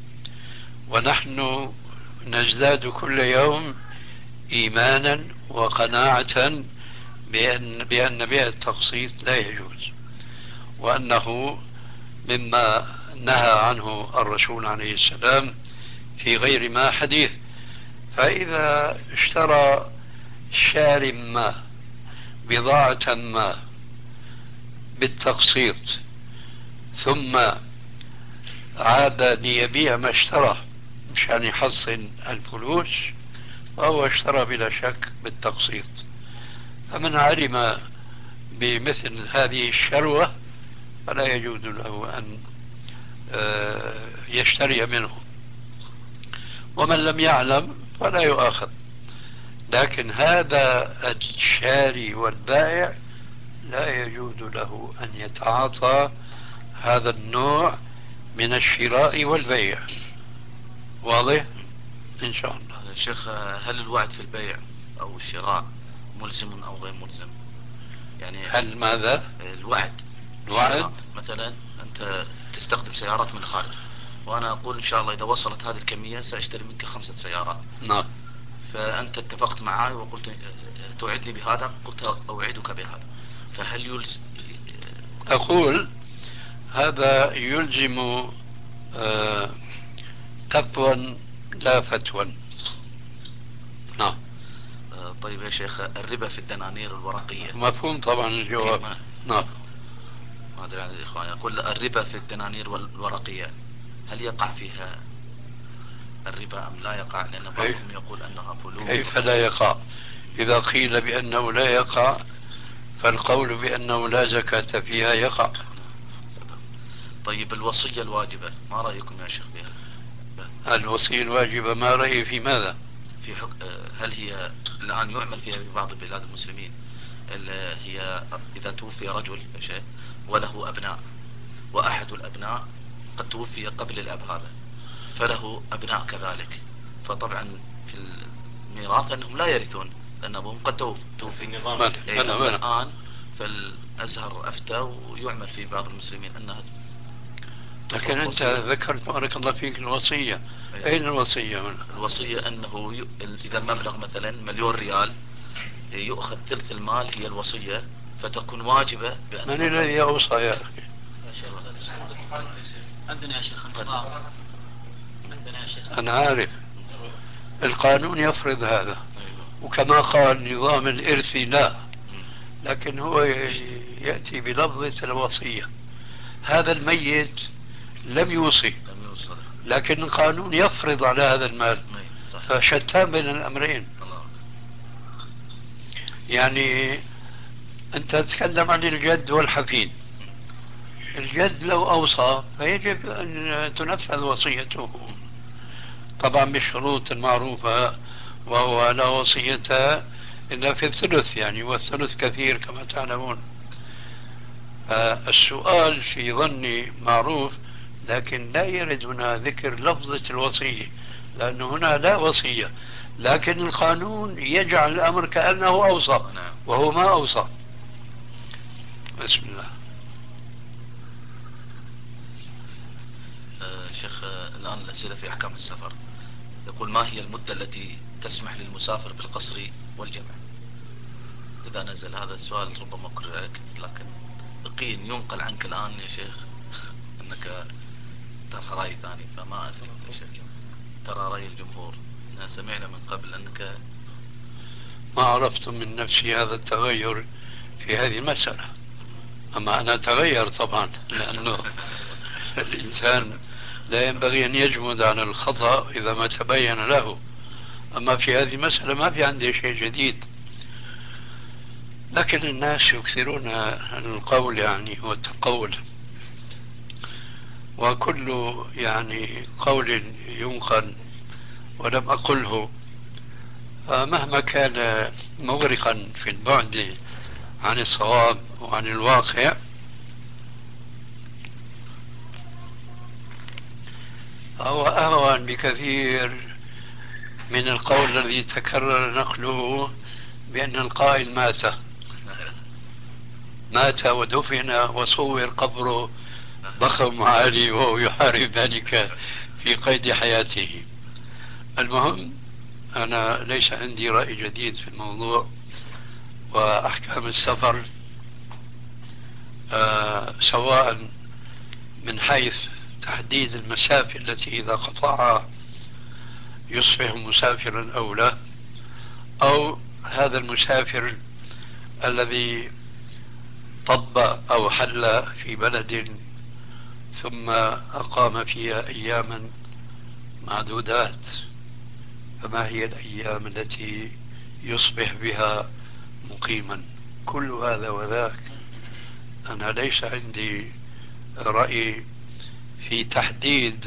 S4: ونحن نزداد كل يوم إيمانا وقناعة بأن بيع التقسيط لا يجوز، وأنه مما نهى عنه الرسول عليه السلام في غير ما حديث. فإذا اشترى شارٍ ما بضاعة ما بالتقسيط ثم عاد ليبيع ما اشترى مشان يحصل الفلوس، فهو اشترى بلا شك بالتقسيط. فمن علم بمثل هذه الشروة فلا يجوز له أن يشتري منه، ومن لم يعلم فلا يؤاخذ. لكن هذا الشاري والبائع لا يجوز له أن يتعاطى هذا النوع من الشراء والبيع. واضح؟ إن شاء الله.
S6: شيخ، هل الوعد في البيع أو الشراء ملزم أو غير ملزم؟ يعني
S4: هل ماذا؟
S6: الوعد مثلا أنت تستخدم سيارات من الخارج، وأنا أقول إن شاء الله إذا وصلت هذه الكمية سأشتري منك 5 سيارات.
S4: نعم.
S6: فأنت اتفقت معي وقلت توعدني بهذا، قلت أوعدك بهذا، فهل يلزم؟
S4: أقول هذا يلزم تقوى لا فتوى. نعم.
S6: طيب يا شيخ، الربا في الدنانير الورقية
S4: مفهوم طبعا الجواب. نعم.
S6: ما أدري عن الإخوان، يقول الربا في الدنانير الورقية هل يقع فيها الربا أم لا يقع؟ لأن بعضهم يقول أنها فلوس.
S4: كيف لا يقع؟ إذا قيل بأنه لا يقع فالقول بأنه لا زكاة فيها يقع.
S6: طيب الوصية الواجبة ما رأيكم يا شيخ بها؟
S4: الوصية الواجبة ما رأيي في ماذا؟
S6: في هل هي الآن يعمل فيها في بعض بلاد المسلمين، هي إذا توفي رجل يا شيخ وله أبناء، وأحد الأبناء قد توفي قبل الأب هذا فله أبناء كذلك، فطبعا في الميراث أنهم لا يرثون لأن أبوهم قد توفي. الآن فالأزهر أفتى ويعمل في بعض المسلمين أنها.
S4: لكن أنت ذكرت بارك الله فيك الوصية. أين الوصية هنا؟
S6: الوصية أنه إذا المبلغ مثلا 1,000,000 ريال يؤخذ ثلث المال هي الوصية، فتكون واجبة بأن
S4: من الذي أوصى يا أخي؟
S3: عندنا يا شيخ النظام، عندنا يا شيخ.
S4: أنا عارف القانون يفرض هذا، وكما قال نظام الإرث لا، لكن هو يأتي بلفظة الوصية. هذا الميت لم يوصي، لكن القانون يفرض على هذا المال، فشتان بين الأمرين. يعني أنت تتكلم عن الجد والحفيد. الجد لو أوصى فيجب أن تنفذ وصيته، طبعا بالشروط المعروفة، وهو لا وصية إلا في الثلث، يعني والثلث كثير كما تعلمون. السؤال في ظني معروف، لكن لا يرد هنا ذكر لفظة الوصية، لأن هنا لا وصية، لكن القانون يجعل الأمر كأنه أوصى وهو ما أوصى. بسم الله.
S6: شيخ، الآن الأسئلة في أحكام السفر. يقول: ما هي المدة التي تسمح للمسافر بالقصر والجمع؟ إذا نزل هذا السؤال ربما كرر لكن يقين ينقل عنك الآن يا شيخ أنك ترى رأي ثاني، فما أعرف يا شيخ. ترى رأي الجمهور. سمعنا من قبل أنك
S4: ما عرفت من نفسي هذا التغير في هذه المسألة، أما أنا أتغير طبعا، لأنه الإنسان لا ينبغي أن يجمد على الخطأ إذا ما تبين له. أما في هذه المسألة ما في عندي شيء جديد، لكن الناس يكثرون القول يعني والتقول، وكل يعني قول ينقل ولم أقله مهما كان مغرقا في البعد عن الصواب وعن الواقع فهو أهون بكثير من القول الذي تكرر نقله بأن القائل مات ودفن وصور قبره ضخم عالي وهو يحارب ذلك في قيد حياته. المهم أنا ليس عندي رأي جديد في الموضوع، وأحكام السفر سواء من حيث تحديد المسافة التي إذا قطعها يصبح مسافرا أو لا، أو هذا المسافر الذي طب أو حل في بلد ثم أقام فيها أياما معدودات، فما هي الأيام التي يصبح بها مقيما؟ كل هذا وذاك أنا ليس عندي رأي في تحديد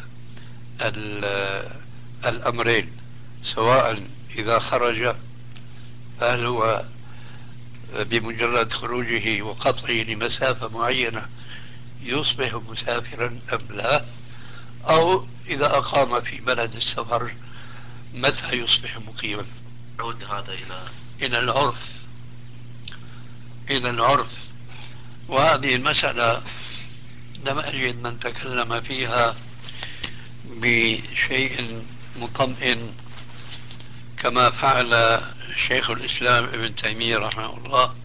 S4: الأمرين، سواء إذا خرج فهل هو بمجرد خروجه وقطعه لمسافة معينة يصبح مسافرا أم لا، أو إذا أقام في بلد السفر متى يصبح مقيما.
S6: عود هذا
S4: إلى العرف. وهذه المسألة لم أجد من تكلم فيها بشيء مطمئن كما فعل شيخ الإسلام ابن تيمية رحمه الله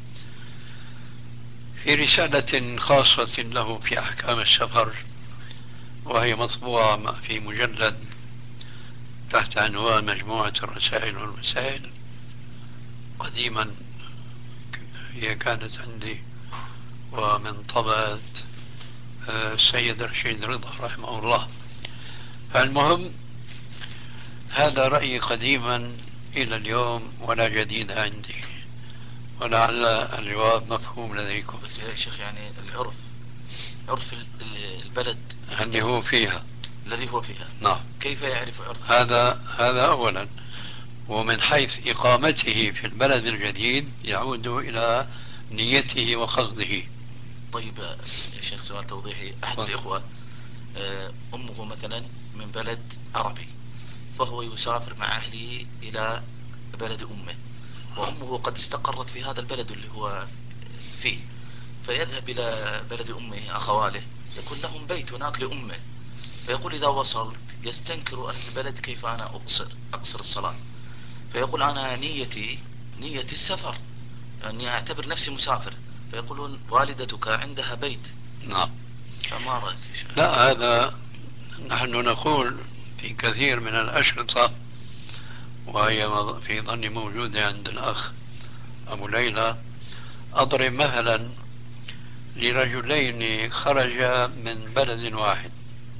S4: في رسالة خاصة له في أحكام السفر، وهي مطبوعة في مجلد تحت عنوان مجموعة الرسائل والمسائل. قديما هي كانت عندي ومن طبعة السيد رشيد رضا رحمه الله. فالمهم هذا رأيي قديما إلى اليوم ولا جديد عندي، ولعل الجواب مفهوم لديكم.
S6: بس يا شيخ يعني عرف البلد
S4: الذي هو فيها
S6: نعم، كيف يعرف عرف؟
S4: هذا أولا. ومن حيث إقامته في البلد الجديد يعود إلى نيته وقصده.
S6: طيب يا شيخ سؤال توضيحي. أحد الإخوة أمه مثلا من بلد عربي، فهو يسافر مع أهله إلى بلد أمه، وأمه قد استقرت في هذا البلد اللي هو فيه، فيذهب إلى بلد أمه أخواله يكون لهم بيت هناك لأمه، فيقول إذا وصلت يستنكر أهل البلد كيف أنا أقصر الصلاة، فيقول أنا نيتي نية السفر، أني أعتبر نفسي مسافر، فيقولون والدتك عندها بيت.
S4: نعم.
S6: فما رأيك؟
S4: لا، هذا نحن نقول في كثير من الأشرطة، وهي في ظني موجودة عند الأخ أبو ليلى، أضرب مثلا لرجلين خرجا من بلد واحد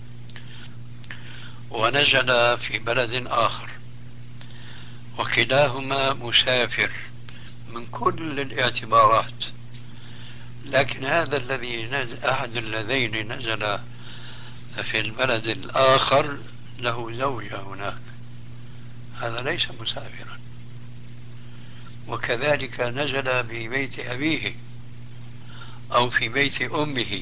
S4: ونزل في بلد آخر، وكلاهما مسافر من كل الاعتبارات، لكن هذا الذي أحد اللذين نزل في البلد الآخر له زوجة هناك، هذا ليس مسافرا. وكذلك نزل في بيت أبيه أو في بيت أمه.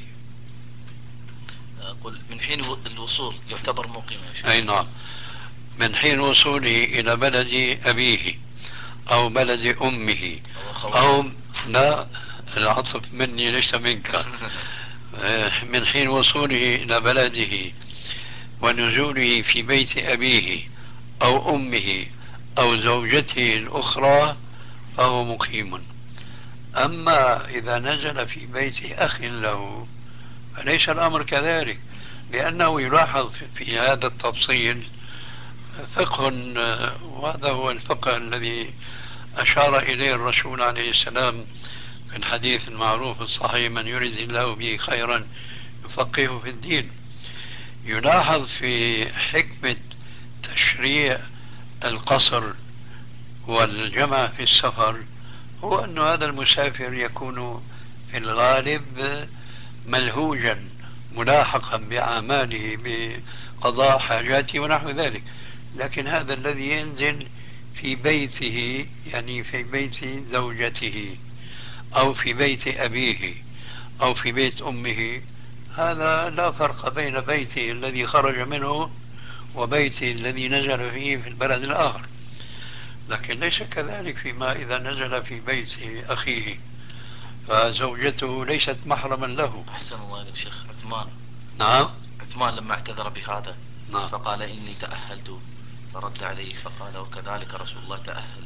S6: أقول من حين الوصول يعتبر مقيم يا شيخ.
S4: أي نعم، من حين وصوله إلى بلد أبيه أو بلد أمه أو لا، العطف مني ليس منك. من حين وصوله إلى بلده ونزوله في بيت أبيه أو أمه أو زوجته الأخرى فهو مقيم. أما إذا نزل في بيت أخ له فليس الأمر كذلك، لأنه يلاحظ في هذا التفصيل فقه، وهذا هو الفقه الذي أشار إليه الرسول عليه السلام في الحديث المعروف الصحيح: من يريد الله به خيرا يفقهه في الدين. يلاحظ في حكمة تشريع القصر والجمع في السفر هو أن هذا المسافر يكون في الغالب ملهوجا ملاحقا بأعماله بقضاء حاجاته ونحو ذلك، لكن هذا الذي ينزل في بيته، يعني في بيت زوجته أو في بيت أبيه أو في بيت أمه، هذا لا فرق بين بيته الذي خرج منه وبيته الذي نزل فيه في البلد الآخر. لكن ليس كذلك فيما إذا نزل في بيت أخيه، فزوجته ليست محرما له.
S6: أحسن الله إليك شيخ. عثمان،
S4: نعم،
S6: عثمان لما اعتذر بهذا
S4: نعم.
S6: فقال إني تأهلت، فرد عليه فقال وكذلك رسول الله تأهل.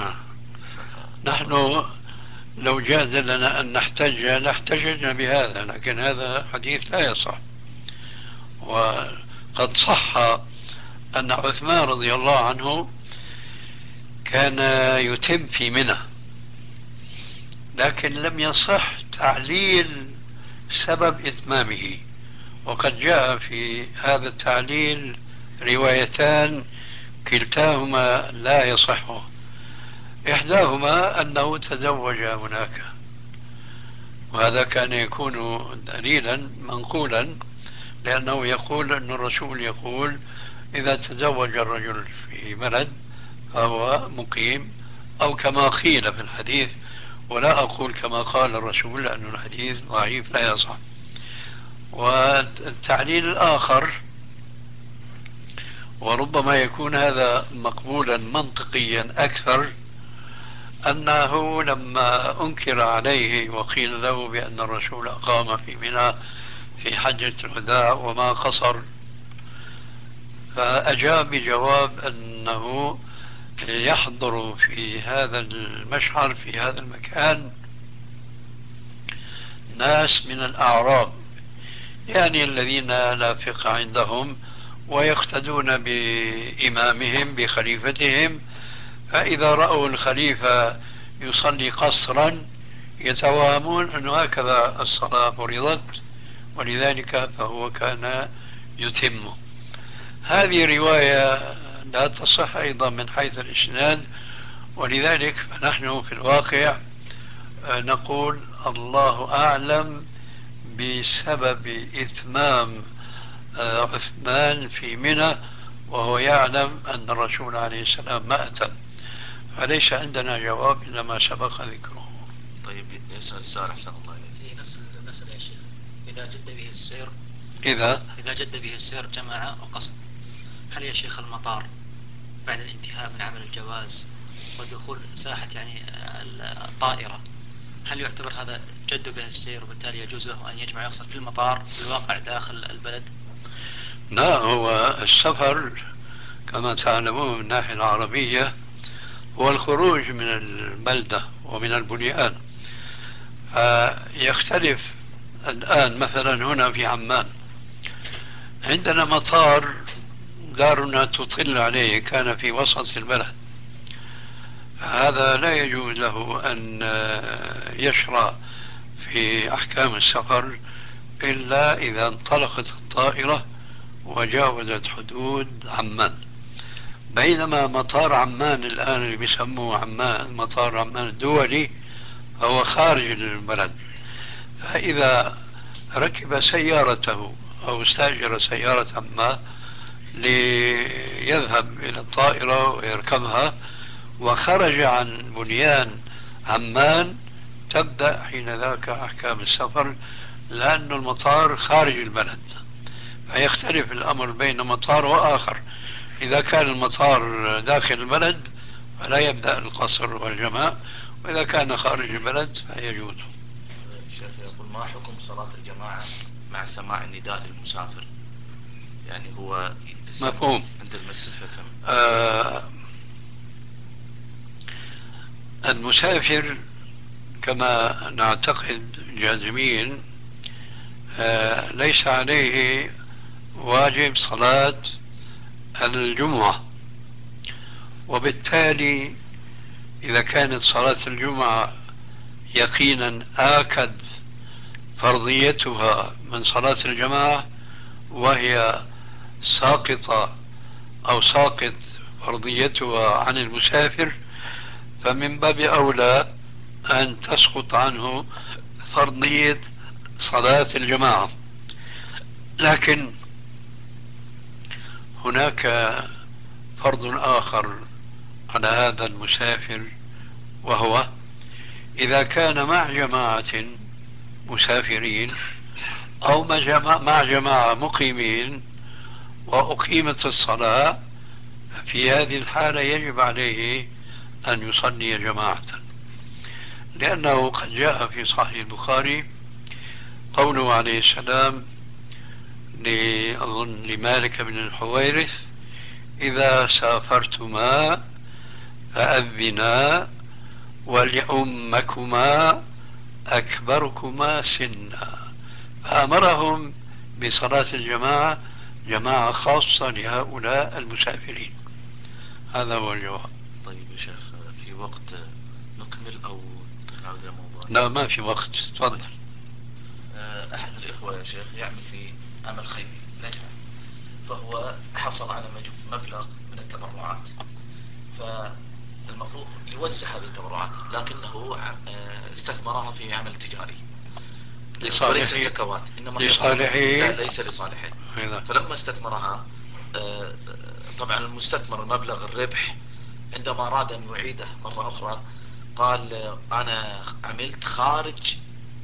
S4: نحن لو جاز لنا أن نحتج لاحتججنا بهذا، لكن هذا حديث لا يصح. وقد صح أن عثمان رضي الله عنه كان يتم في منى، لكن لم يصح تعليل سبب إتمامه، وقد جاء في هذا التعليل روايتان كلتاهما لا يصح. إحداهما أنه تزوج هناك، وهذا كان يكون دليلا منقولا، لأنه يقول أن الرسول يقول: إذا تزوج الرجل في بلد فهو مقيم، أو كما قيل في الحديث، ولا أقول كما قال الرسول لأن الحديث ضعيف لا يصح. والتعليل الآخر، وربما يكون هذا مقبولا منطقيا أكثر، أنه لما أنكر عليه وقيل له بأن الرسول أقام في منى في حجة الوداع وما قصر، فأجاب بجواب أنه يحضر في هذا المشعر في هذا المكان ناس من الأعراب، يعني الذين لا فقه عندهم ويقتدون بإمامهم بخليفتهم، فإذا رأوا الخليفة يصلي قصرا يتوهمون أن هكذا الصلاة فرضت، ولذلك فهو كان يتم. هذه رواية لا تصح أيضا من حيث الإسناد، ولذلك فنحن في الواقع نقول الله أعلم بسبب إتمام عثمان في منى، وهو يعلم أن الرسول عليه السلام ما أتم، فليس عندنا جواب إلا ما سبق ذكره.
S6: طيب يسأل السؤال أحسن الله إليك
S3: في نفس المسألة يا شيخ، إذا جد به السير، إذا جد به السير جمع وقصد، هل يا شيخ المطار بعد الانتهاء من عمل الجواز ودخول ساحة يعني الطائرة، هل يعتبر هذا جد به السير وبالتالي يجوز له أن يجمع ويقصد في المطار في الواقع داخل البلد؟
S4: لا، هو السفر كما تعلمون من الناحية العربية هو الخروج من البلدة ومن البنيان. يختلف الآن مثلا هنا في عمان عندنا مطار دارنا تطل عليه كان في وسط البلد، هذا لا يجوز له أن يشرع في أحكام السفر إلا إذا انطلقت الطائرة وجاوزت حدود عمان. بينما مطار عمان الآن اللي بيسموه عمان مطار عمان الدولي هو خارج البلد، فإذا ركب سيارته أو استأجر سيارة ما ليذهب إلى الطائرة ويركبها وخرج عن بنيان عمان تبدأ حين ذاك أحكام السفر، لأن المطار خارج البلد. فيختلف الأمر بين مطار وآخر. إذا كان المطار داخل البلد فلا يبدأ القصر والجماع، وإذا كان خارج البلد فيجوز.
S6: الشيخ يقول ما حكم صلاة الجماعة مع سماع النداء للمسافر؟ يعني هو
S4: مفهوم
S6: عند المسجد فسمع.
S4: المسافر كما نعتقد جازمين ليس عليه واجب صلاة الجمعة، وبالتالي إذا كانت صلاة الجمعة يقينا آكد فرضيتها من صلاة الجماعة وهي ساقطة أو ساقط فرضيتها عن المسافر، فمن باب أولى أن تسقط عنه فرضية صلاة الجماعة. لكن هناك فرض آخر على هذا المسافر، وهو إذا كان مع جماعة مسافرين أو مع جماعة مقيمين وأقيمت الصلاة، في هذه الحالة يجب عليه أن يصلي جماعة، لأنه قد جاء في صحيح البخاري قوله عليه السلام أظن لمالك بن الحويرث: إذا سافرتما فأذنا ولأمكما أكبركما سنا، فأمرهم بصلاة الجماعة، جماعة خاصة لهؤلاء المسافرين. هذا هو الجواب.
S6: طيب يا شيخ، في وقت نكمل أو نعود إلى الموضوع؟
S4: لا، ما في وقت، تفضل.
S6: أحد الإخوة يا شيخ يعمل في عمل خيري لجنة، فهو حصل على مبلغ من التبرعات، فالمفروض يوزع هذه التبرعات، لكنه استثمرها في عمل تجاري وليس زكوات، إنما
S4: لصالحه.
S6: لا، ليس لصالحه.
S4: هذا.
S6: فلما استثمرها طبعا المستثمر مبلغ الربح عندما أراد أن يعيده مرة أخرى قال أنا عملت خارج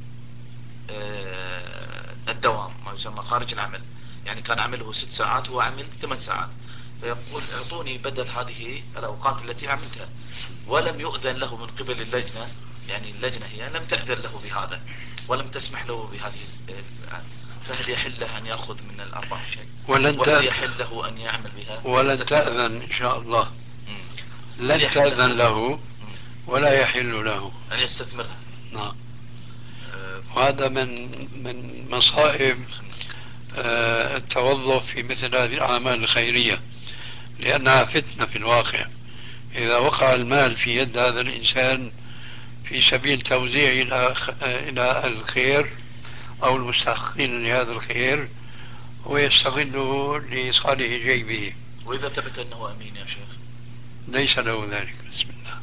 S6: الدوام، ما يسمى خارج العمل، يعني كان عمله 6 ساعات هو عمل 8 ساعات، فيقول اعطوني بدل هذه الأوقات التي عملتها، ولم يؤذن له من قبل اللجنة، يعني اللجنة هي لم تأذن له بهذا ولم تسمح له بهذه، فهل يحل له أن يأخذ من الأرباح شيء؟ وهل يحل له أن يعمل بها؟
S4: ولن تأذن إن شاء الله. لن تأذن له ولا يحل له
S6: أن يستثمرها.
S4: نعم. وهذا من مصائب التوظف في مثل هذه الأعمال الخيرية، لأنها فتنة في الواقع. إذا وقع المال في يد هذا الإنسان في سبيل توزيعه إلى الخير أو المستحقين لهذا الخير، ويستغله لصالح جيبه.
S6: وإذا ثبت أنه أمين يا شيخ؟
S4: ليس له ذلك. بسم الله.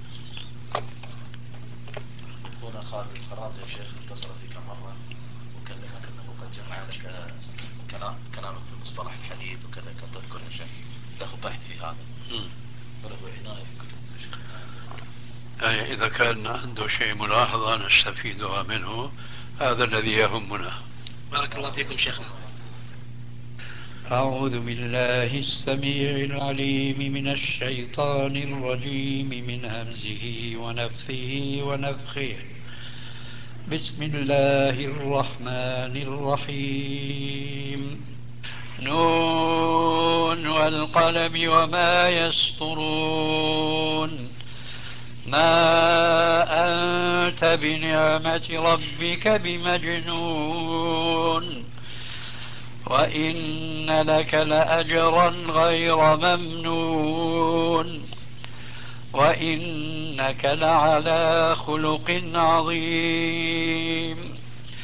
S6: هنا خالد الخرازي يا شيخ اتصل فيك مرة وكلمك أنه قد جمع لك كلامك في مصطلح الحديث وكذا كذا كل شيء، له بحث في هذا وله عناية في كتب الشيخ.
S4: إذا كان عنده شيء ملاحظة نستفيدها منه، هذا الذي يهمنا.
S1: بارك الله فيكم شيخنا.
S7: أعوذ بالله السميع العليم من الشيطان الرجيم من همزه ونفثه ونفخه. بسم الله الرحمن الرحيم. نون والقلم وما يسطرون أنت بنعمة ربك بمجنون وإن لك لأجرا غير ممنون وإنك لعلى خلق عظيم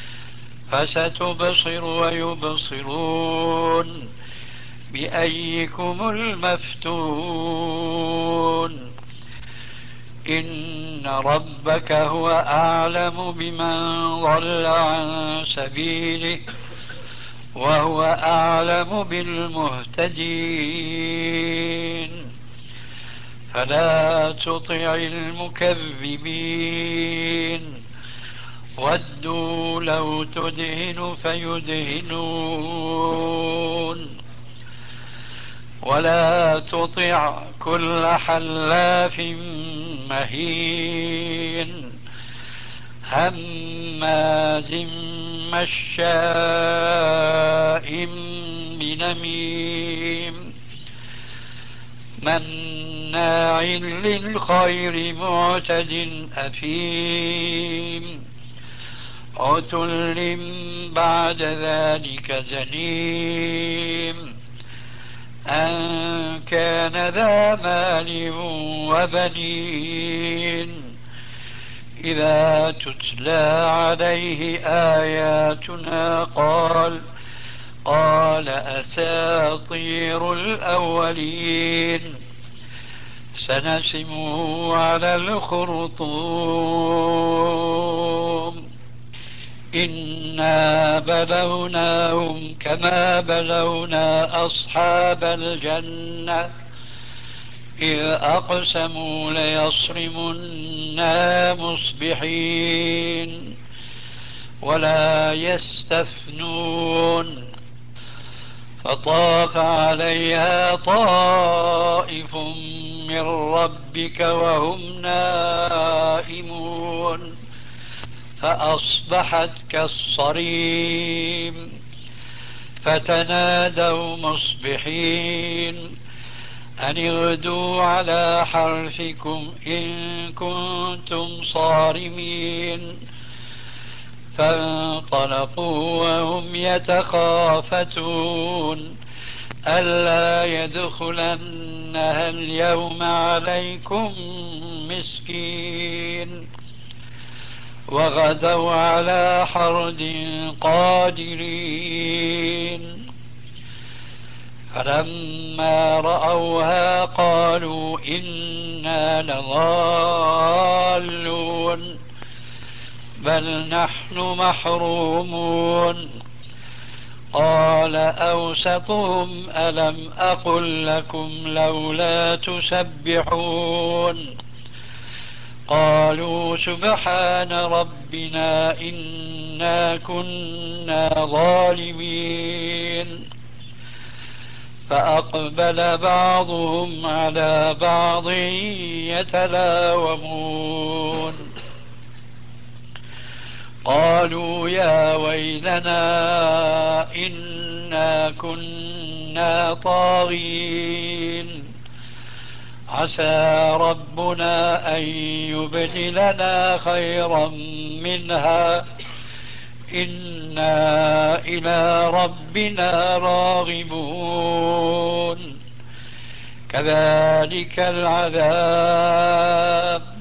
S7: فستبصر ويبصرون بأيكم المفتون إن ربك هو أعلم بمن ضل عن سبيله وهو أعلم بالمهتدين فلا تطع المكذبين ودوا لو تدهن فيدهنون ولا تطع كل حلاف مهين هماز مشاء بنميم مناع للخير معتد أثيم عتل بعد ذلك زنيم أن كان ذا مال وبنين إذا تتلى عليه آياتنا قال أساطير الأولين سنسمه على الخرطوم إنا بلوناهم كما بلونا أصحاب الجنة إذ أقسموا ليصرمنها مصبحين ولا يستثنون فطاف عليها طائف من ربك وهم نائمون فأصبحت كالصريم فتنادوا مصبحين أن اغدوا على حرثكم إن كنتم صارمين فانطلقوا وهم يتخافتون ألا يدخلنها اليوم عليكم مسكين وغدوا على حرد قادرين فلما رأوها قالوا إنا لضالون بل نحن محرومون قال أوسطهم ألم أقل لكم لولا تسبحون قالوا سبحان ربنا إنا كنا ظالمين فأقبل بعضهم على بعض يتلاومون قالوا يا ويلنا إنا كنا طاغين عسى ربنا أن يبدلنا خيرا منها إنا إلى ربنا راغبون كذلك العذاب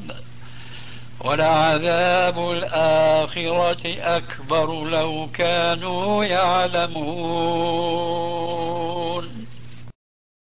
S7: ولعذاب الآخرة أكبر لو كانوا يعلمون